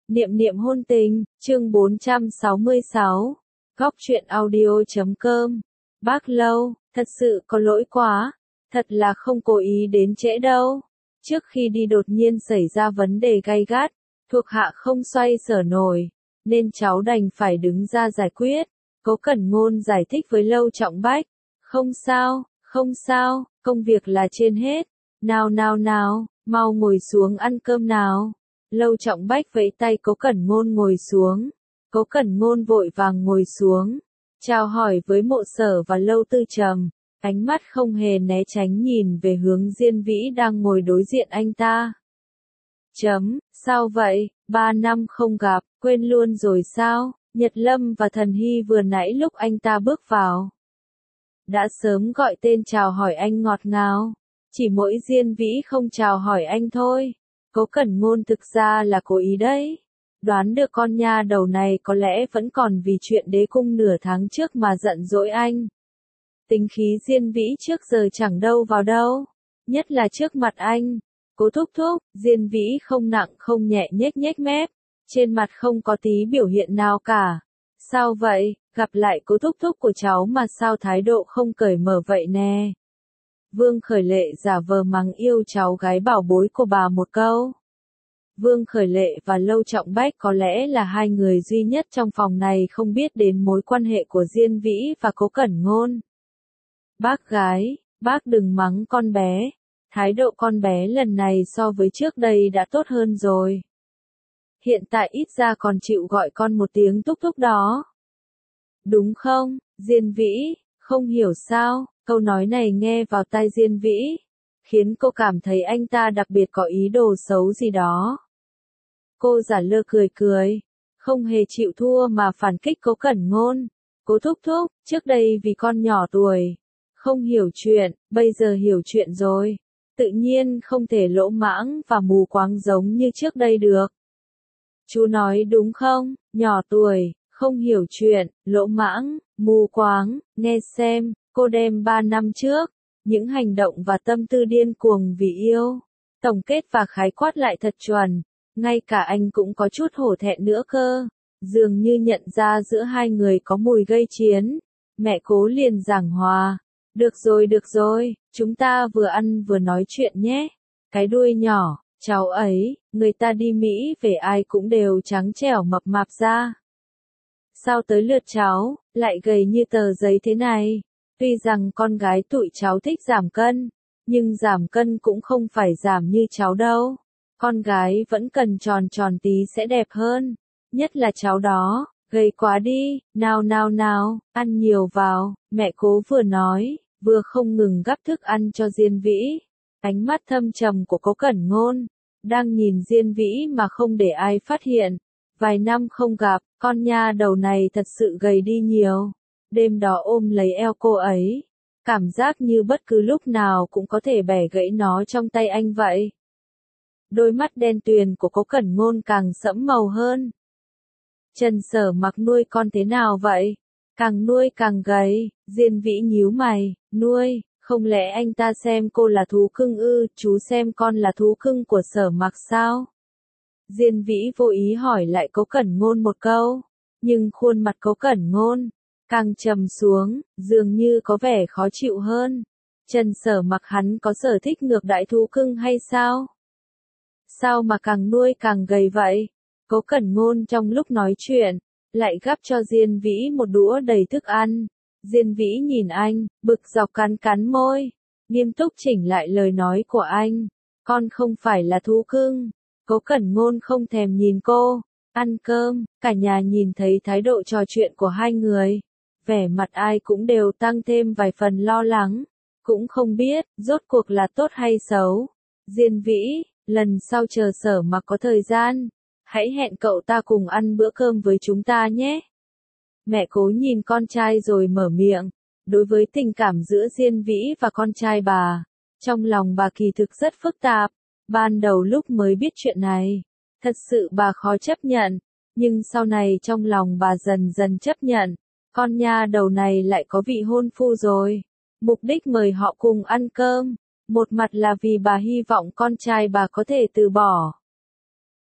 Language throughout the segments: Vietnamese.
Niệm niệm hôn tình, chương 466. Góc truyện audio.com. Bác Lâu, thật sự có lỗi quá, thật là không cố ý đến trễ đâu. Trước khi đi đột nhiên xảy ra vấn đề gay gắt, thuộc hạ không xoay sở nổi, nên cháu đành phải đứng ra giải quyết. Cố Cẩn Ngôn giải thích với Lâu Trọng Bách. Không sao, công việc là trên hết. Nào, mau ngồi xuống ăn cơm nào. Lâu Trọng Bách vẫy tay Cố Cẩn Ngôn ngồi xuống. Cố Cẩn Ngôn vội vàng ngồi xuống, chào hỏi với Mộ Sở và Lâu Tư Trầm, ánh mắt không hề né tránh nhìn về hướng Diên Vĩ đang ngồi đối diện anh ta. Sao vậy, 3 năm không gặp, quên luôn rồi sao? Nhật Lâm và Thần Hy vừa nãy lúc anh ta bước vào đã sớm gọi tên chào hỏi anh ngọt ngào, chỉ mỗi Diên Vĩ không chào hỏi anh thôi. Cố Cẩn Ngôn thực ra là cố ý đấy. Đoán được con nha đầu này có lẽ vẫn còn vì chuyện đế cung nửa tháng trước mà giận dỗi anh. Tính khí Diên Vĩ trước giờ chẳng đâu vào đâu, nhất là trước mặt anh. Cố thúc thúc, Diên Vĩ không nặng không nhẹ nhếch mép, trên mặt không có tí biểu hiện nào cả. Sao vậy, gặp lại cố thúc thúc của cháu mà sao thái độ không cởi mở vậy nè? Vương Khởi Lệ giả vờ mắng yêu cháu gái bảo bối của bà một câu. Vương Khởi Lệ và Lâu Trọng Bách có lẽ là hai người duy nhất trong phòng này không biết đến mối quan hệ của Diên Vĩ và Cố Cẩn Ngôn. Bác gái, bác đừng mắng con bé. Thái độ con bé lần này so với trước đây đã tốt hơn rồi. Hiện tại ít ra còn chịu gọi con một tiếng thúc thúc đó. Đúng không, Diên Vĩ? Không hiểu sao, câu nói này nghe vào tai Diên Vĩ, khiến cô cảm thấy anh ta đặc biệt có ý đồ xấu gì đó. Cô giả lơ cười, không hề chịu thua mà phản kích Cố Cẩn Ngôn. Cố thúc thúc, trước đây vì con nhỏ tuổi, không hiểu chuyện, bây giờ hiểu chuyện rồi. Tự nhiên không thể lỗ mãng và mù quáng giống như trước đây được. Chú nói đúng không, nhỏ tuổi, không hiểu chuyện, lỗ mãng, mù quáng, nghe xem, cô đem 3 năm trước, những hành động và tâm tư điên cuồng vì yêu, tổng kết và khái quát lại thật chuẩn, ngay cả anh cũng có chút hổ thẹn nữa cơ, dường như nhận ra giữa hai người có mùi gây chiến. Mẹ Cố liền giảng hòa, được rồi, chúng ta vừa ăn vừa nói chuyện nhé, cái đuôi nhỏ, cháu ấy, người ta đi Mỹ về ai cũng đều trắng trẻo mập mạp ra. Sao tới lượt cháu, lại gầy như tờ giấy thế này? Tuy rằng con gái tụi cháu thích giảm cân, nhưng giảm cân cũng không phải giảm như cháu đâu. Con gái vẫn cần tròn tròn tí sẽ đẹp hơn. Nhất là cháu đó, gầy quá đi, nào, ăn nhiều vào. Mẹ Cố vừa nói, vừa không ngừng gắp thức ăn cho Diên Vĩ. Ánh mắt thâm trầm của Cố Cẩn Ngôn đang nhìn Diên Vĩ mà không để ai phát hiện. Vài năm không gặp, con nha đầu này thật sự gầy đi nhiều. Đêm đó ôm lấy eo cô ấy, cảm giác như bất cứ lúc nào cũng có thể bẻ gãy nó trong tay anh vậy. Đôi mắt đen tuyền của Cố Cẩn Ngôn càng sẫm màu hơn. Trần Sở Mặc nuôi con thế nào vậy? Càng nuôi càng gầy. Diên Vĩ nhíu mày, nuôi, không lẽ anh ta xem cô là thú cưng ư? Chú xem con là thú cưng của Sở Mặc sao? Diên Vĩ vô ý hỏi lại Cố Cẩn Ngôn một câu, nhưng khuôn mặt Cố Cẩn Ngôn càng trầm xuống, dường như có vẻ khó chịu hơn. Trần Sở Mặc hắn có sở thích ngược đãi thú cưng hay sao? Sao mà càng nuôi càng gầy vậy? Cố Cẩn Ngôn trong lúc nói chuyện, lại gắp cho Diên Vĩ một đũa đầy thức ăn. Diên Vĩ nhìn anh, bực dọc cắn môi, nghiêm túc chỉnh lại lời nói của anh. Con không phải là thú cưng. Cố Cẩn Ngôn không thèm nhìn cô. Ăn cơm, cả nhà nhìn thấy thái độ trò chuyện của hai người. Vẻ mặt ai cũng đều tăng thêm vài phần lo lắng. Cũng không biết, rốt cuộc là tốt hay xấu. Diên Vĩ, lần sau chờ Sở Mặc có thời gian, hãy hẹn cậu ta cùng ăn bữa cơm với chúng ta nhé. Mẹ Cố nhìn con trai rồi mở miệng. Đối với tình cảm giữa Diên Vĩ và con trai bà, trong lòng bà kỳ thực rất phức tạp. Ban đầu lúc mới biết chuyện này, thật sự bà khó chấp nhận, nhưng sau này trong lòng bà dần dần chấp nhận. Con nha đầu này lại có vị hôn phu rồi. Mục đích mời họ cùng ăn cơm, một mặt là vì bà hy vọng con trai bà có thể từ bỏ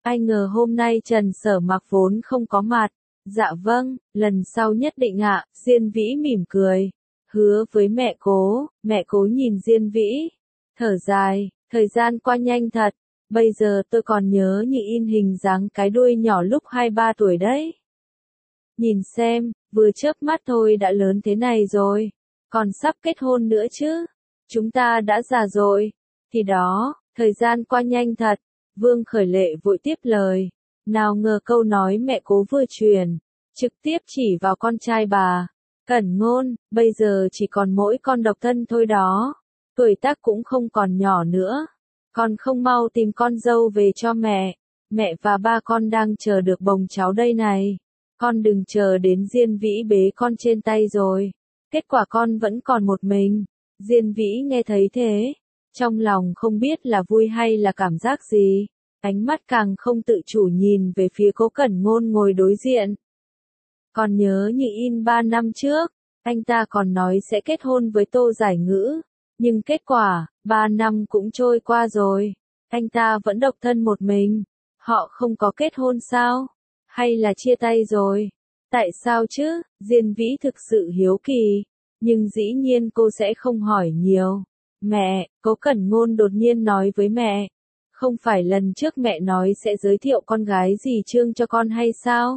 Ai ngờ hôm nay Trần Sở Mặc vốn không có mặt. Dạ vâng, lần sau nhất định ạ, Diên Vĩ mỉm cười. Hứa với mẹ cố nhìn Diên Vĩ. Thở dài, thời gian qua nhanh thật. Bây giờ tôi còn nhớ như in hình dáng cái đuôi nhỏ lúc 2-3 tuổi đấy. Nhìn xem, vừa chớp mắt thôi đã lớn thế này rồi. Còn sắp kết hôn nữa chứ. Chúng ta đã già rồi. Thì đó, thời gian qua nhanh thật. Vương Khởi Lệ vội tiếp lời. Nào ngờ câu nói mẹ cố vừa truyền, trực tiếp chỉ vào con trai bà. Cẩn Ngôn, bây giờ chỉ còn mỗi con độc thân thôi đó. Tuổi tác cũng không còn nhỏ nữa. Con không mau tìm con dâu về cho mẹ. Mẹ và ba con đang chờ được bồng cháu đây này. Con đừng chờ đến Diên Vĩ bế con trên tay rồi. Kết quả con vẫn còn một mình. Diên Vĩ nghe thấy thế. Trong lòng không biết là vui hay là cảm giác gì. Ánh mắt càng không tự chủ nhìn về phía Cố Cẩn Ngôn ngồi đối diện. Còn nhớ như in 3 năm trước, anh ta còn nói sẽ kết hôn với Tô Giải Ngữ. Nhưng kết quả, 3 năm cũng trôi qua rồi. Anh ta vẫn độc thân một mình. Họ không có kết hôn sao? Hay là chia tay rồi? Tại sao chứ? Diên Vĩ thực sự hiếu kỳ. Nhưng dĩ nhiên cô sẽ không hỏi nhiều. Mẹ, Cố Cẩn Ngôn đột nhiên nói với mẹ. Không phải lần trước mẹ nói sẽ giới thiệu con gái dì Trương cho con hay sao?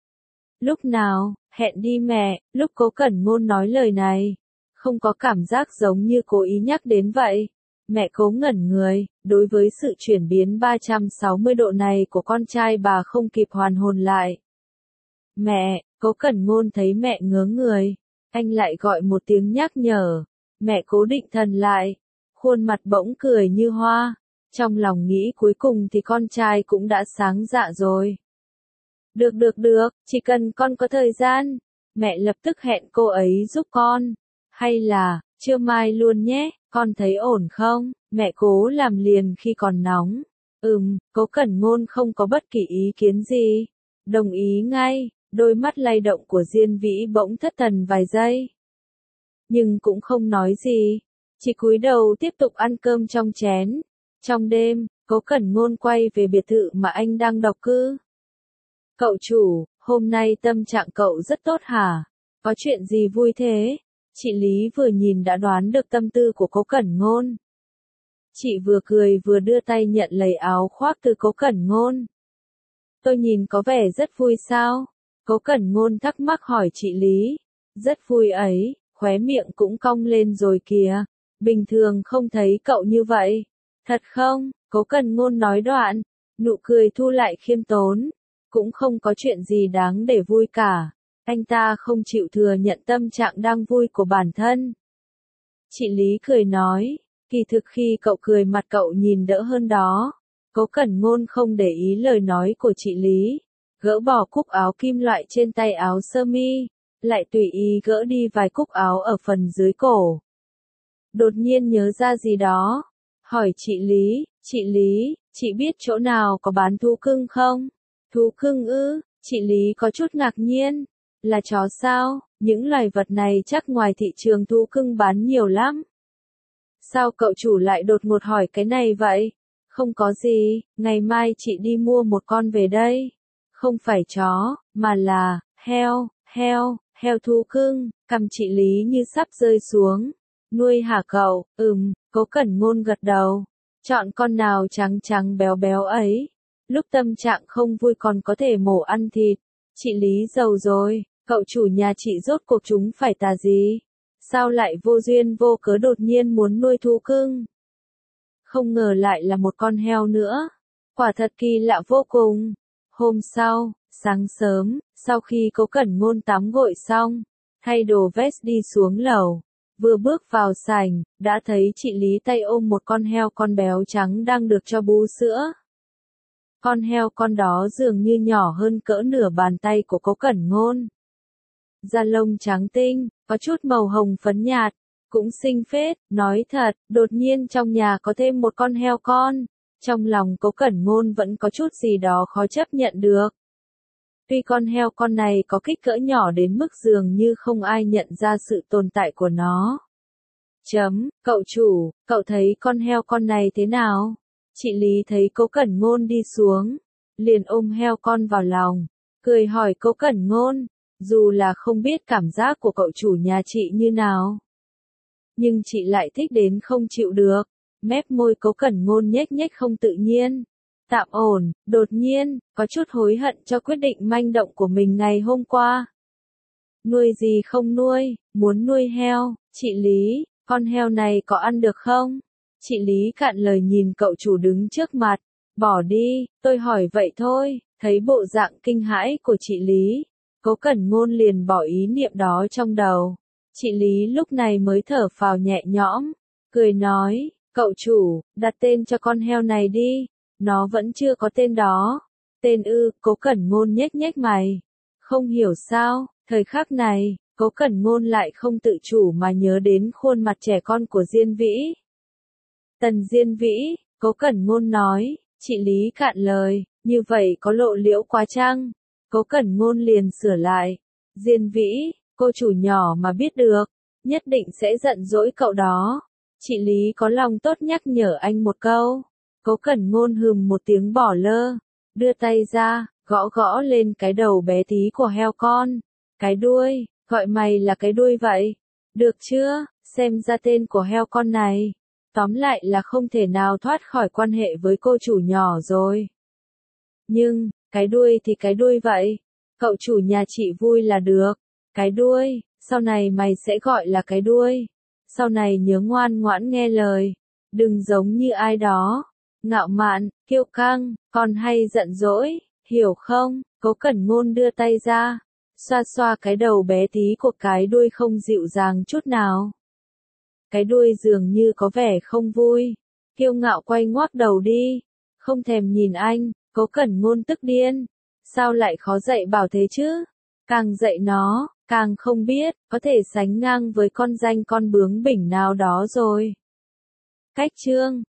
Lúc nào, hẹn đi mẹ, lúc Cố Cẩn Ngôn nói lời này. Không có cảm giác giống như cố ý nhắc đến vậy. Mẹ Cố ngẩn người, đối với sự chuyển biến 360 độ này của con trai bà không kịp hoàn hồn lại. Mẹ, Cố Cẩn Ngôn thấy mẹ ngớ người. Anh lại gọi một tiếng nhắc nhở. Mẹ Cố định thần lại. Khuôn mặt bỗng cười như hoa. Trong lòng nghĩ cuối cùng thì con trai cũng đã sáng dạ rồi. Được, chỉ cần con có thời gian. Mẹ lập tức hẹn cô ấy giúp con. Hay là, trưa mai luôn nhé, con thấy ổn không? Mẹ Cố làm liền khi còn nóng. Cố Cẩn Ngôn không có bất kỳ ý kiến gì. Đồng ý ngay, đôi mắt lay động của Diên Vĩ bỗng thất thần vài giây. Nhưng cũng không nói gì, chỉ cúi đầu tiếp tục ăn cơm trong chén. Trong đêm, Cố Cẩn Ngôn quay về biệt thự mà anh đang độc cư. Cậu chủ, hôm nay tâm trạng cậu rất tốt hả? Có chuyện gì vui thế? Chị Lý vừa nhìn đã đoán được tâm tư của Cố Cẩn Ngôn. Chị vừa cười vừa đưa tay nhận lấy áo khoác từ Cố Cẩn Ngôn. Tôi nhìn có vẻ rất vui sao? Cố Cẩn Ngôn thắc mắc hỏi chị Lý. Rất vui ấy, khóe miệng cũng cong lên rồi kìa. Bình thường không thấy cậu như vậy. Thật không? Cố Cẩn Ngôn nói đoạn. Nụ cười thu lại khiêm tốn. Cũng không có chuyện gì đáng để vui cả. Anh ta không chịu thừa nhận tâm trạng đang vui của bản thân. Chị Lý cười nói, kỳ thực khi cậu cười mặt cậu nhìn đỡ hơn đó. Cố Cẩn Ngôn không để ý lời nói của chị Lý. Gỡ bỏ cúc áo kim loại trên tay áo sơ mi, lại tùy ý gỡ đi vài cúc áo ở phần dưới cổ. Đột nhiên nhớ ra gì đó. Hỏi chị Lý, chị biết chỗ nào có bán thú cưng không? Thú cưng ư? Chị Lý có chút ngạc nhiên. Là chó sao? Những loài vật này chắc ngoài thị trường thú cưng bán nhiều lắm. Sao cậu chủ lại đột ngột hỏi cái này vậy? Không có gì, ngày mai chị đi mua một con về đây. Không phải chó, mà là, heo thú cưng. Cằm chị Lý như sắp rơi xuống. Nuôi hả cậu? Cố Cẩn Ngôn gật đầu. Chọn con nào trắng trắng béo béo ấy. Lúc tâm trạng không vui còn có thể mổ ăn thịt. Chị Lý giàu rồi, cậu chủ nhà chị rốt cuộc chúng phải tà gì? Sao lại vô duyên vô cớ đột nhiên muốn nuôi thú cưng? Không ngờ lại là một con heo nữa. Quả thật kỳ lạ vô cùng. Hôm sau, sáng sớm, sau khi Cố Cẩn Ngôn tắm gội xong, thay đồ vest đi xuống lầu, vừa bước vào sảnh, đã thấy chị Lý tay ôm một con heo con béo trắng đang được cho bú sữa. Con heo con đó dường như nhỏ hơn cỡ nửa bàn tay của Cố Cẩn Ngôn. Da lông trắng tinh, có chút màu hồng phấn nhạt, cũng xinh phết, nói thật, đột nhiên trong nhà có thêm một con heo con. Trong lòng Cố Cẩn Ngôn vẫn có chút gì đó khó chấp nhận được. Tuy con heo con này có kích cỡ nhỏ đến mức dường như không ai nhận ra sự tồn tại của nó. Cậu chủ, cậu thấy con heo con này thế nào? Chị Lý thấy Cố Cẩn Ngôn đi xuống, liền ôm heo con vào lòng, cười hỏi Cố Cẩn Ngôn, dù là không biết cảm giác của cậu chủ nhà chị như nào. Nhưng chị lại thích đến không chịu được, mép môi Cố Cẩn Ngôn nhếch nhếch không tự nhiên. Tạm ổn, đột nhiên, có chút hối hận cho quyết định manh động của mình ngày hôm qua. Nuôi gì không nuôi, muốn nuôi heo, chị Lý, con heo này có ăn được không? Chị Lý cạn lời nhìn cậu chủ đứng trước mặt, bỏ đi, tôi hỏi vậy thôi, thấy bộ dạng kinh hãi của chị Lý, Cố Cẩn Ngôn liền bỏ ý niệm đó trong đầu. Chị Lý lúc này mới thở phào nhẹ nhõm, cười nói, cậu chủ, đặt tên cho con heo này đi, nó vẫn chưa có tên đó. Tên ư, Cố Cẩn Ngôn nhếch nhếch mày, không hiểu sao, thời khắc này, Cố Cẩn Ngôn lại không tự chủ mà nhớ đến khuôn mặt trẻ con của Diên Vĩ. Tần Diên Vĩ, Cố Cẩn Ngôn nói, chị Lý cạn lời, như vậy có lộ liễu quá chăng? Cố Cẩn Ngôn liền sửa lại, Diên Vĩ, cô chủ nhỏ mà biết được, nhất định sẽ giận dỗi cậu đó. Chị Lý có lòng tốt nhắc nhở anh một câu. Cố Cẩn Ngôn hừm một tiếng bỏ lơ, đưa tay ra, gõ gõ lên cái đầu bé tí của heo con. Cái đuôi, gọi mày là cái đuôi vậy? Được chưa, xem ra tên của heo con này. Tóm lại là không thể nào thoát khỏi quan hệ với cô chủ nhỏ rồi. Nhưng, cái đuôi thì cái đuôi vậy. Cậu chủ nhà chị vui là được. Cái đuôi, sau này mày sẽ gọi là cái đuôi. Sau này nhớ ngoan ngoãn nghe lời. Đừng giống như ai đó. Ngạo mạn, kiêu căng, còn hay giận dỗi, hiểu không? Cố Cẩn Ngôn đưa tay ra, xoa xoa cái đầu bé tí của cái đuôi không dịu dàng chút nào. Cái đuôi dường như có vẻ không vui, kiêu ngạo quay ngoác đầu đi, không thèm nhìn anh. Cố Cẩn Ngôn tức điên, sao lại khó dạy bảo thế chứ? Càng dạy nó, càng không biết, có thể sánh ngang với con danh con bướng bỉnh nào đó rồi. Cách chương